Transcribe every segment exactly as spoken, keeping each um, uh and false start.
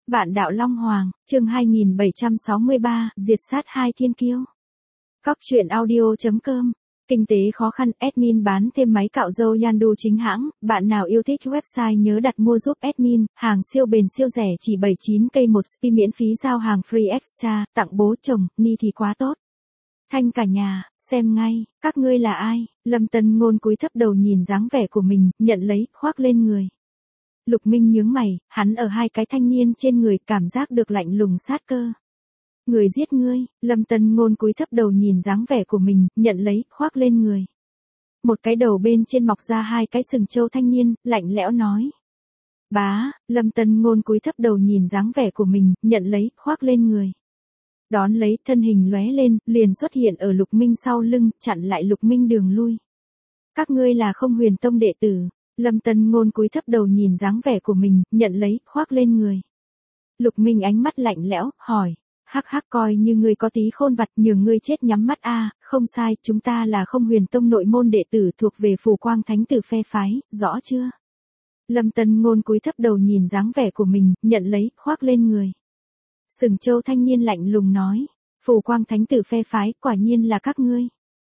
Vạn đạo Long Hoàng, chương hai nghìn bảy trăm sáu mươi ba, diệt sát hai thiên kiêu. Cóc truyện audio chấm com. Kinh tế khó khăn, admin bán thêm máy cạo râu Yandu chính hãng, bạn nào yêu thích website nhớ đặt mua giúp admin, hàng siêu bền siêu rẻ chỉ bảy mươi chín cây một spi miễn phí giao hàng free extra, tặng bố chồng, ni thì quá tốt. Thanh cả nhà, xem ngay, các ngươi là ai? Lâm Tân Ngôn cúi thấp đầu nhìn dáng vẻ của mình, nhận lấy, khoác lên người. Lục Minh nhướng mày, hắn ở hai cái thanh niên trên người cảm giác được lạnh lùng sát cơ. Người giết ngươi, Lâm Tân Ngôn cúi thấp đầu nhìn dáng vẻ của mình, nhận lấy, khoác lên người. Một cái đầu bên trên mọc ra hai cái sừng trâu thanh niên, lạnh lẽo nói. Bá, Lâm Tân Ngôn cúi thấp đầu nhìn dáng vẻ của mình, nhận lấy, khoác lên người. Đón lấy, thân hình lóe lên, liền xuất hiện ở Lục Minh sau lưng, chặn lại Lục Minh đường lui. Các ngươi là Không Huyền Tông đệ tử. Lâm Tân Ngôn cúi thấp đầu nhìn dáng vẻ của mình, nhận lấy, khoác lên người. Lục Minh ánh mắt lạnh lẽo, hỏi, hắc hắc coi như ngươi có tí khôn vặt nhường ngươi chết nhắm mắt a, không sai, chúng ta là Không Huyền Tông nội môn đệ tử thuộc về Phù Quang Thánh Tử phe phái, rõ chưa? Lâm Tân Ngôn cúi thấp đầu nhìn dáng vẻ của mình, nhận lấy, khoác lên người. Sừng Châu thanh niên lạnh lùng nói, Phù Quang Thánh Tử phe phái, quả nhiên là các ngươi.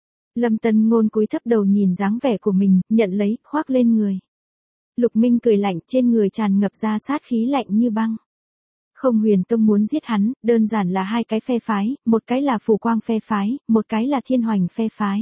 Lâm Tân Ngôn cúi thấp đầu nhìn dáng vẻ của mình, nhận lấy, khoác lên người. Lục Minh cười lạnh, trên người tràn ngập ra sát khí lạnh như băng. Không Huyền Tông muốn giết hắn, đơn giản là hai cái phe phái, một cái là Phù Quang phe phái, một cái là Thiên Hoành phe phái.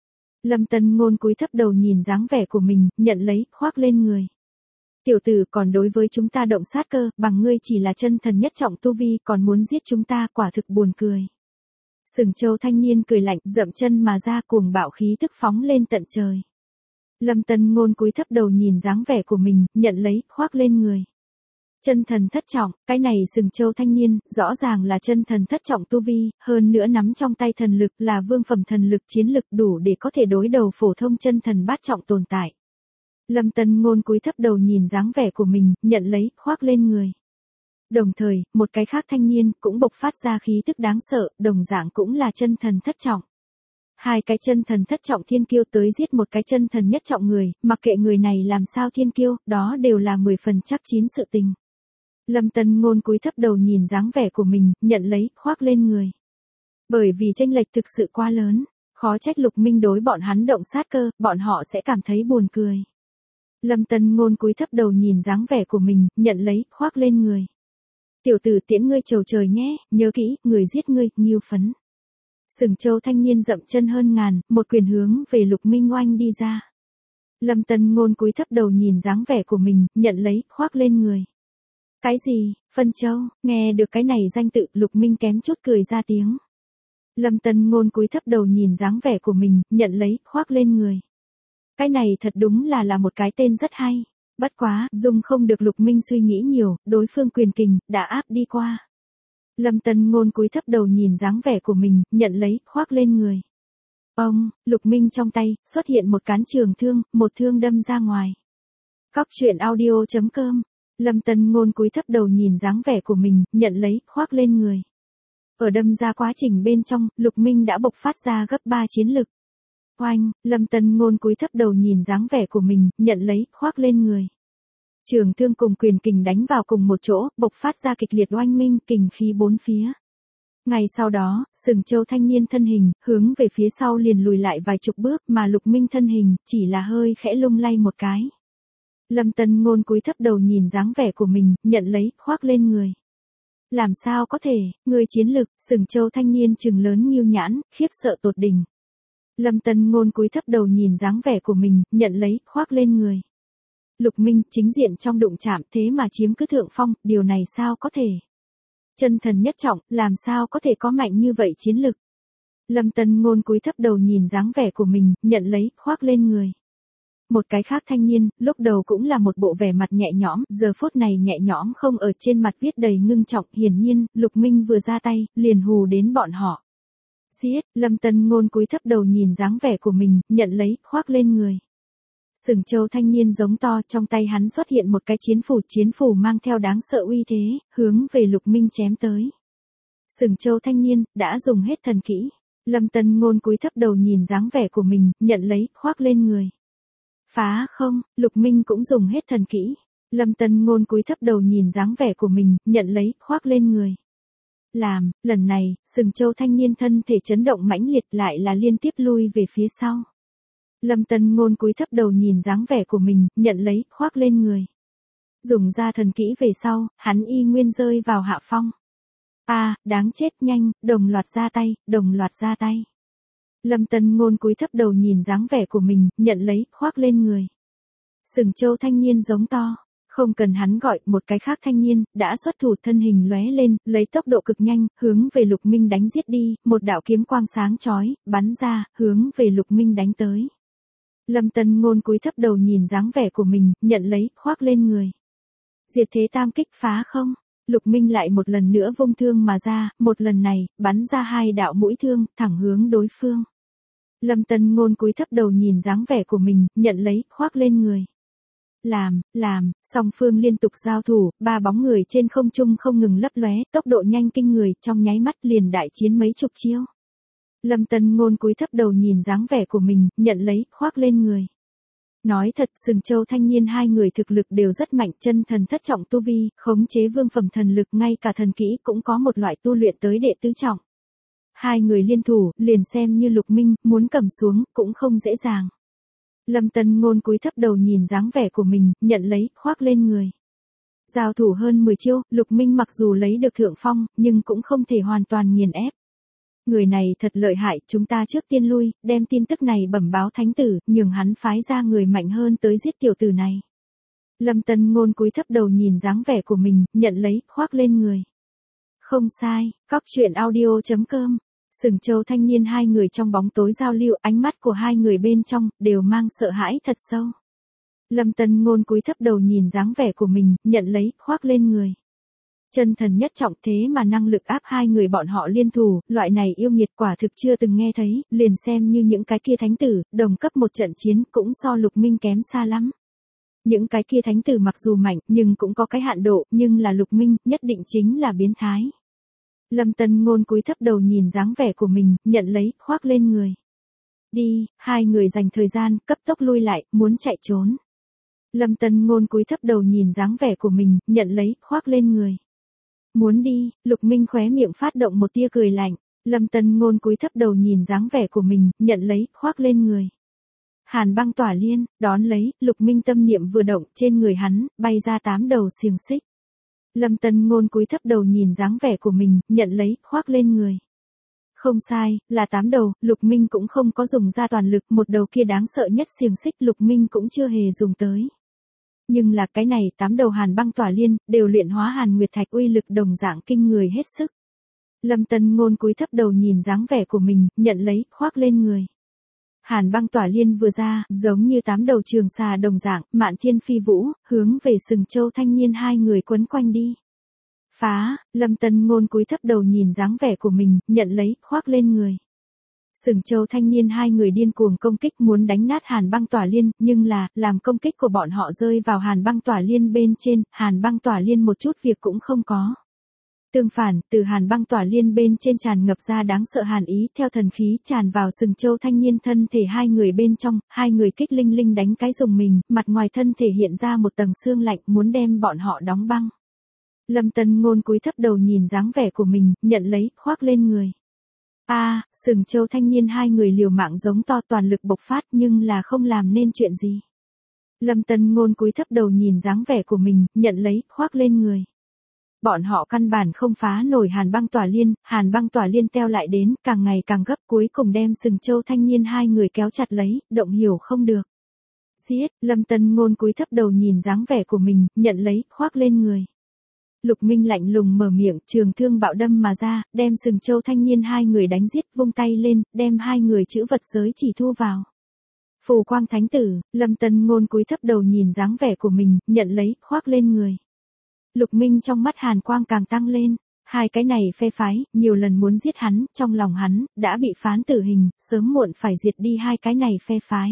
Lâm Tân Ngôn cúi thấp đầu nhìn dáng vẻ của mình, nhận lấy, khoác lên người. Tiểu tử, còn đối với chúng ta động sát cơ, bằng ngươi chỉ là chân thần nhất trọng tu vi, còn muốn giết chúng ta, quả thực buồn cười. Sừng Châu thanh niên cười lạnh, dậm chân mà ra, cuồng bạo khí tức phóng lên tận trời. Lâm Tân Ngôn cúi thấp đầu nhìn dáng vẻ của mình, nhận lấy, khoác lên người. Chân thần thất trọng, cái này Sừng Châu thanh niên, rõ ràng là chân thần thất trọng tu vi, hơn nữa nắm trong tay thần lực là vương phẩm thần lực chiến lực đủ để có thể đối đầu phổ thông chân thần bát trọng tồn tại. Lâm Tân Ngôn cúi thấp đầu nhìn dáng vẻ của mình, nhận lấy, khoác lên người. Đồng thời, một cái khác thanh niên cũng bộc phát ra khí tức đáng sợ, đồng dạng cũng là chân thần thất trọng. Hai cái chân thần thất trọng thiên kiêu tới giết một cái chân thần nhất trọng người, mặc kệ người này làm sao thiên kiêu, đó đều là mười phần chắc chín sự tình. Lâm Tân Ngôn cúi thấp đầu nhìn dáng vẻ của mình, nhận lấy, khoác lên người. Bởi vì chênh lệch thực sự quá lớn, khó trách Lục Minh đối bọn hắn động sát cơ, bọn họ sẽ cảm thấy buồn cười. Lâm Tân Ngôn cúi thấp đầu nhìn dáng vẻ của mình, nhận lấy, khoác lên người. Tiểu tử, tiễn ngươi chầu trời nhé, nhớ kỹ, người giết ngươi, nghiêu phấn. Sừng Châu thanh niên dậm chân hơn ngàn, một quyền hướng về Lục Minh oanh đi ra. Lâm Tân Ngôn cúi thấp đầu nhìn dáng vẻ của mình, nhận lấy, khoác lên người. Cái gì? Phân Châu? Nghe được cái này danh tự, Lục Minh kém chút cười ra tiếng. Lâm Tân Ngôn cúi thấp đầu nhìn dáng vẻ của mình, nhận lấy, khoác lên người. Cái này thật đúng là là một cái tên rất hay. Bất quá, dung không được Lục Minh suy nghĩ nhiều, đối phương quyền kình, đã áp đi qua. Lâm Tân Ngôn cúi thấp đầu nhìn dáng vẻ của mình, nhận lấy, khoác lên người. Ông, Lục Minh trong tay, xuất hiện một cán trường thương, một thương đâm ra ngoài. Cóc truyện audio chấm com. Lâm Tân Ngôn cúi thấp đầu nhìn dáng vẻ của mình, nhận lấy, khoác lên người. Ở đâm ra quá trình bên trong, Lục Minh đã bộc phát ra gấp ba chiến lực. Oanh, Lâm Tân Ngôn cúi thấp đầu nhìn dáng vẻ của mình, nhận lấy, khoác lên người. Trường thương cùng quyền kình đánh vào cùng một chỗ, bộc phát ra kịch liệt oanh minh, kình khí bốn phía. Ngay sau đó, Sừng Châu thanh niên thân hình, hướng về phía sau liền lùi lại vài chục bước, mà Lục Minh thân hình, chỉ là hơi khẽ lung lay một cái. Lâm Tân Ngôn cúi thấp đầu nhìn dáng vẻ của mình, nhận lấy, khoác lên người. Làm sao có thể, người chiến lực, Sừng Châu thanh niên trừng lớn nghiêu nhãn, khiếp sợ tột đỉnh. Lâm Tân Ngôn cúi thấp đầu nhìn dáng vẻ của mình, nhận lấy, khoác lên người. Lục Minh, chính diện trong đụng chạm thế mà chiếm cứ thượng phong, điều này sao có thể? Chân thần nhất trọng, làm sao có thể có mạnh như vậy chiến lực? Lâm Tân Ngôn cúi thấp đầu nhìn dáng vẻ của mình, nhận lấy, khoác lên người. Một cái khác thanh niên, lúc đầu cũng là một bộ vẻ mặt nhẹ nhõm, giờ phút này nhẹ nhõm không ở trên mặt viết đầy ngưng trọng, hiển nhiên, Lục Minh vừa ra tay, liền hù đến bọn họ. Giết, Lâm Tân Ngôn cúi thấp đầu nhìn dáng vẻ của mình, nhận lấy, khoác lên người. Sừng Châu thanh niên giống to, trong tay hắn xuất hiện một cái chiến phủ, chiến phủ mang theo đáng sợ uy thế, hướng về Lục Minh chém tới. Sừng Châu thanh niên, đã dùng hết thần kỹ. Lâm Tân Ngôn cúi thấp đầu nhìn dáng vẻ của mình, nhận lấy, khoác lên người. Phá không, Lục Minh cũng dùng hết thần kỹ. Lâm Tân Ngôn cúi thấp đầu nhìn dáng vẻ của mình, nhận lấy, khoác lên người. Làm, lần này, Sừng Châu thanh niên thân thể chấn động mãnh liệt lại là liên tiếp lui về phía sau. Lâm Tân Ngôn cúi thấp đầu nhìn dáng vẻ của mình, nhận lấy, khoác lên người. Dùng ra thần kỹ về sau, hắn y nguyên rơi vào hạ phong. A, à, đáng chết, nhanh, đồng loạt ra tay, đồng loạt ra tay. Lâm Tân Ngôn cúi thấp đầu nhìn dáng vẻ của mình, nhận lấy, khoác lên người. Sừng Châu thanh niên giống to. Không cần hắn gọi, một cái khác thanh niên, đã xuất thủ thân hình lóe lên, lấy tốc độ cực nhanh, hướng về Lục Minh đánh giết đi, một đạo kiếm quang sáng chói, bắn ra, hướng về Lục Minh đánh tới. Lâm Tân Ngôn cúi thấp đầu nhìn dáng vẻ của mình, nhận lấy, khoác lên người. Diệt thế tam kích phá không? Lục Minh lại một lần nữa vung thương mà ra, một lần này, bắn ra hai đạo mũi thương, thẳng hướng đối phương. Lâm Tân Ngôn cúi thấp đầu nhìn dáng vẻ của mình, nhận lấy, khoác lên người. Làm, làm, song phương liên tục giao thủ, ba bóng người trên không trung không ngừng lấp lóe, tốc độ nhanh kinh người, trong nháy mắt liền đại chiến mấy chục chiêu. Lâm Tân Ngôn cúi thấp đầu nhìn dáng vẻ của mình, nhận lấy, khoác lên người. Nói thật, Sừng Châu thanh niên hai người thực lực đều rất mạnh, chân thần thất trọng tu vi, khống chế vương phẩm thần lực, ngay cả thần kỹ cũng có một loại tu luyện tới đệ tứ trọng. Hai người liên thủ, liền xem như Lục Minh, muốn cầm xuống, cũng không dễ dàng. Lâm Tân Ngôn cúi thấp đầu nhìn dáng vẻ của mình, nhận lấy, khoác lên người. Giao thủ hơn mười chiêu, Lục Minh mặc dù lấy được thượng phong, nhưng cũng không thể hoàn toàn nghiền ép. Người này thật lợi hại, chúng ta trước tiên lui, đem tin tức này bẩm báo thánh tử, nhường hắn phái ra người mạnh hơn tới giết tiểu tử này. Lâm Tân Ngôn cúi thấp đầu nhìn dáng vẻ của mình, nhận lấy, khoác lên người. Không sai, cóc truyện audio chấm com. Sừng Châu thanh niên hai người trong bóng tối giao lưu, ánh mắt của hai người bên trong, đều mang sợ hãi thật sâu. Lâm Tân Ngôn cúi thấp đầu nhìn dáng vẻ của mình, nhận lấy, khoác lên người. Chân thần nhất trọng thế mà năng lực áp hai người bọn họ liên thủ, loại này yêu nghiệt quả thực chưa từng nghe thấy, liền xem như những cái kia thánh tử, đồng cấp một trận chiến cũng so Lục Minh kém xa lắm. Những cái kia thánh tử mặc dù mạnh, nhưng cũng có cái hạn độ, nhưng là Lục Minh, nhất định chính là biến thái. Lâm Tân Ngôn cúi thấp đầu nhìn dáng vẻ của mình, nhận lấy, khoác lên người. Đi, hai người dành thời gian, cấp tốc lui lại, muốn chạy trốn. Lâm Tân Ngôn cúi thấp đầu nhìn dáng vẻ của mình, nhận lấy, khoác lên người. Muốn đi, Lục Minh khóe miệng phát động một tia cười lạnh. Lâm Tân Ngôn cúi thấp đầu nhìn dáng vẻ của mình, nhận lấy, khoác lên người. Hàn băng tỏa liên, đón lấy, Lục Minh tâm niệm vừa động, trên người hắn, bay ra tám đầu xiềng xích. Lâm Tân Ngôn cúi thấp đầu nhìn dáng vẻ của mình, nhận lấy, khoác lên người. Không sai, là tám đầu, Lục Minh cũng không có dùng ra toàn lực, một đầu kia đáng sợ nhất xiềng xích Lục Minh cũng chưa hề dùng tới. Nhưng là cái này, tám đầu hàn băng tỏa liên, đều luyện hóa hàn nguyệt thạch uy lực đồng dạng kinh người hết sức. Lâm Tân Ngôn cúi thấp đầu nhìn dáng vẻ của mình, nhận lấy, khoác lên người. Hàn băng tỏa liên vừa ra, giống như tám đầu trường xà đồng dạng, mạn thiên phi vũ, hướng về Sừng Châu thanh niên hai người quấn quanh đi. Phá, Lâm Tân Ngôn cúi thấp đầu nhìn dáng vẻ của mình, nhận lấy, khoác lên người. Sừng Châu thanh niên hai người điên cuồng công kích muốn đánh nát hàn băng tỏa liên, nhưng là, làm công kích của bọn họ rơi vào hàn băng tỏa liên bên trên, hàn băng tỏa liên một chút việc cũng không có. Tương phản, từ hàn băng tỏa liên bên trên tràn ngập ra đáng sợ hàn ý, theo thần khí tràn vào Sừng Châu thanh niên thân thể hai người bên trong, hai người kích linh linh đánh cái dùng mình, mặt ngoài thân thể hiện ra một tầng xương lạnh muốn đem bọn họ đóng băng. Lâm Tân Ngôn cúi thấp đầu nhìn dáng vẻ của mình, nhận lấy, khoác lên người. A, à, Sừng Châu thanh niên hai người liều mạng giống to toàn lực bộc phát nhưng là không làm nên chuyện gì. Lâm Tân Ngôn cúi thấp đầu nhìn dáng vẻ của mình, nhận lấy, khoác lên người. Bọn họ căn bản không phá nổi hàn băng tỏa liên, hàn băng tỏa liên teo lại đến, càng ngày càng gấp cuối cùng đem Sừng Châu thanh niên hai người kéo chặt lấy, động hiểu không được. Giết, Lâm Tân Ngôn cúi thấp đầu nhìn dáng vẻ của mình, nhận lấy, khoác lên người. Lục Minh lạnh lùng mở miệng, trường thương bạo đâm mà ra, đem Sừng Châu thanh niên hai người đánh giết, vung tay lên, đem hai người chữ vật giới chỉ thu vào. Phù quang thánh tử, Lâm Tân Ngôn cúi thấp đầu nhìn dáng vẻ của mình, nhận lấy, khoác lên người. Lục Minh trong mắt hàn quang càng tăng lên, hai cái này phe phái, nhiều lần muốn giết hắn, trong lòng hắn, đã bị phán tử hình, sớm muộn phải diệt đi hai cái này phe phái.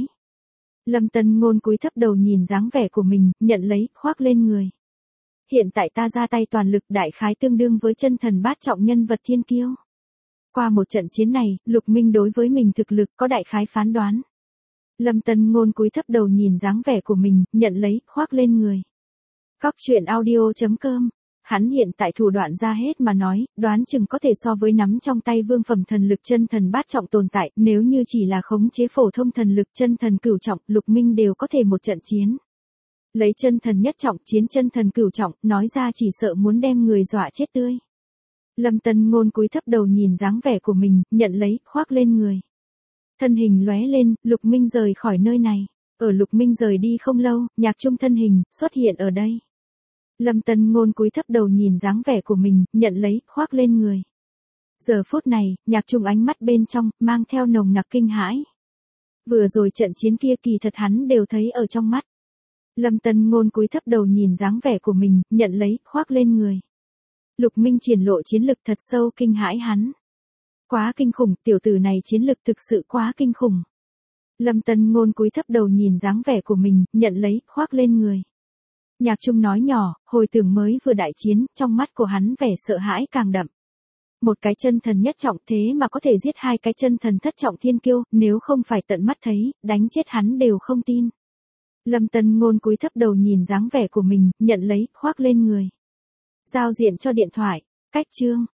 Lâm Tân Ngôn cúi thấp đầu nhìn dáng vẻ của mình, nhận lấy, khoác lên người. Hiện tại ta ra tay toàn lực đại khái tương đương với chân thần bát trọng nhân vật thiên kiêu. Qua một trận chiến này, Lục Minh đối với mình thực lực có đại khái phán đoán. Lâm Tân Ngôn cúi thấp đầu nhìn dáng vẻ của mình, nhận lấy, khoác lên người. Cóc truyện audio chấm com. Hắn hiện tại thủ đoạn ra hết mà nói, đoán chừng có thể so với nắm trong tay vương phẩm thần lực chân thần bát trọng tồn tại, nếu như chỉ là khống chế phổ thông thần lực chân thần cửu trọng, Lục Minh đều có thể một trận chiến. Lấy chân thần nhất trọng chiến chân thần cửu trọng, nói ra chỉ sợ muốn đem người dọa chết tươi. Lâm Tân Ngôn cúi thấp đầu nhìn dáng vẻ của mình, nhận lấy, khoác lên người. Thân hình lóe lên, Lục Minh rời khỏi nơi này. Ở Lục Minh rời đi không lâu, Nhạc Trung thân hình xuất hiện ở đây. Lâm Tân Ngôn cúi thấp đầu nhìn dáng vẻ của mình, nhận lấy, khoác lên người. Giờ phút này, Nhạc Trung ánh mắt bên trong mang theo nồng nặc kinh hãi. Vừa rồi trận chiến kia kỳ thật hắn đều thấy ở trong mắt. Lâm Tân Ngôn cúi thấp đầu nhìn dáng vẻ của mình, nhận lấy, khoác lên người. Lục Minh triển lộ chiến lực thật sâu kinh hãi hắn. Quá kinh khủng, tiểu tử này chiến lực thực sự quá kinh khủng. Lâm Tân Ngôn cúi thấp đầu nhìn dáng vẻ của mình, nhận lấy, khoác lên người. Nhạc Trung nói nhỏ, hồi tưởng mới vừa đại chiến, trong mắt của hắn vẻ sợ hãi càng đậm. Một cái chân thần nhất trọng thế mà có thể giết hai cái chân thần thất trọng thiên kiêu, nếu không phải tận mắt thấy, đánh chết hắn đều không tin. Lâm Tân Ngôn cúi thấp đầu nhìn dáng vẻ của mình, nhận lấy, khoác lên người. Giao diện cho điện thoại, cách chương.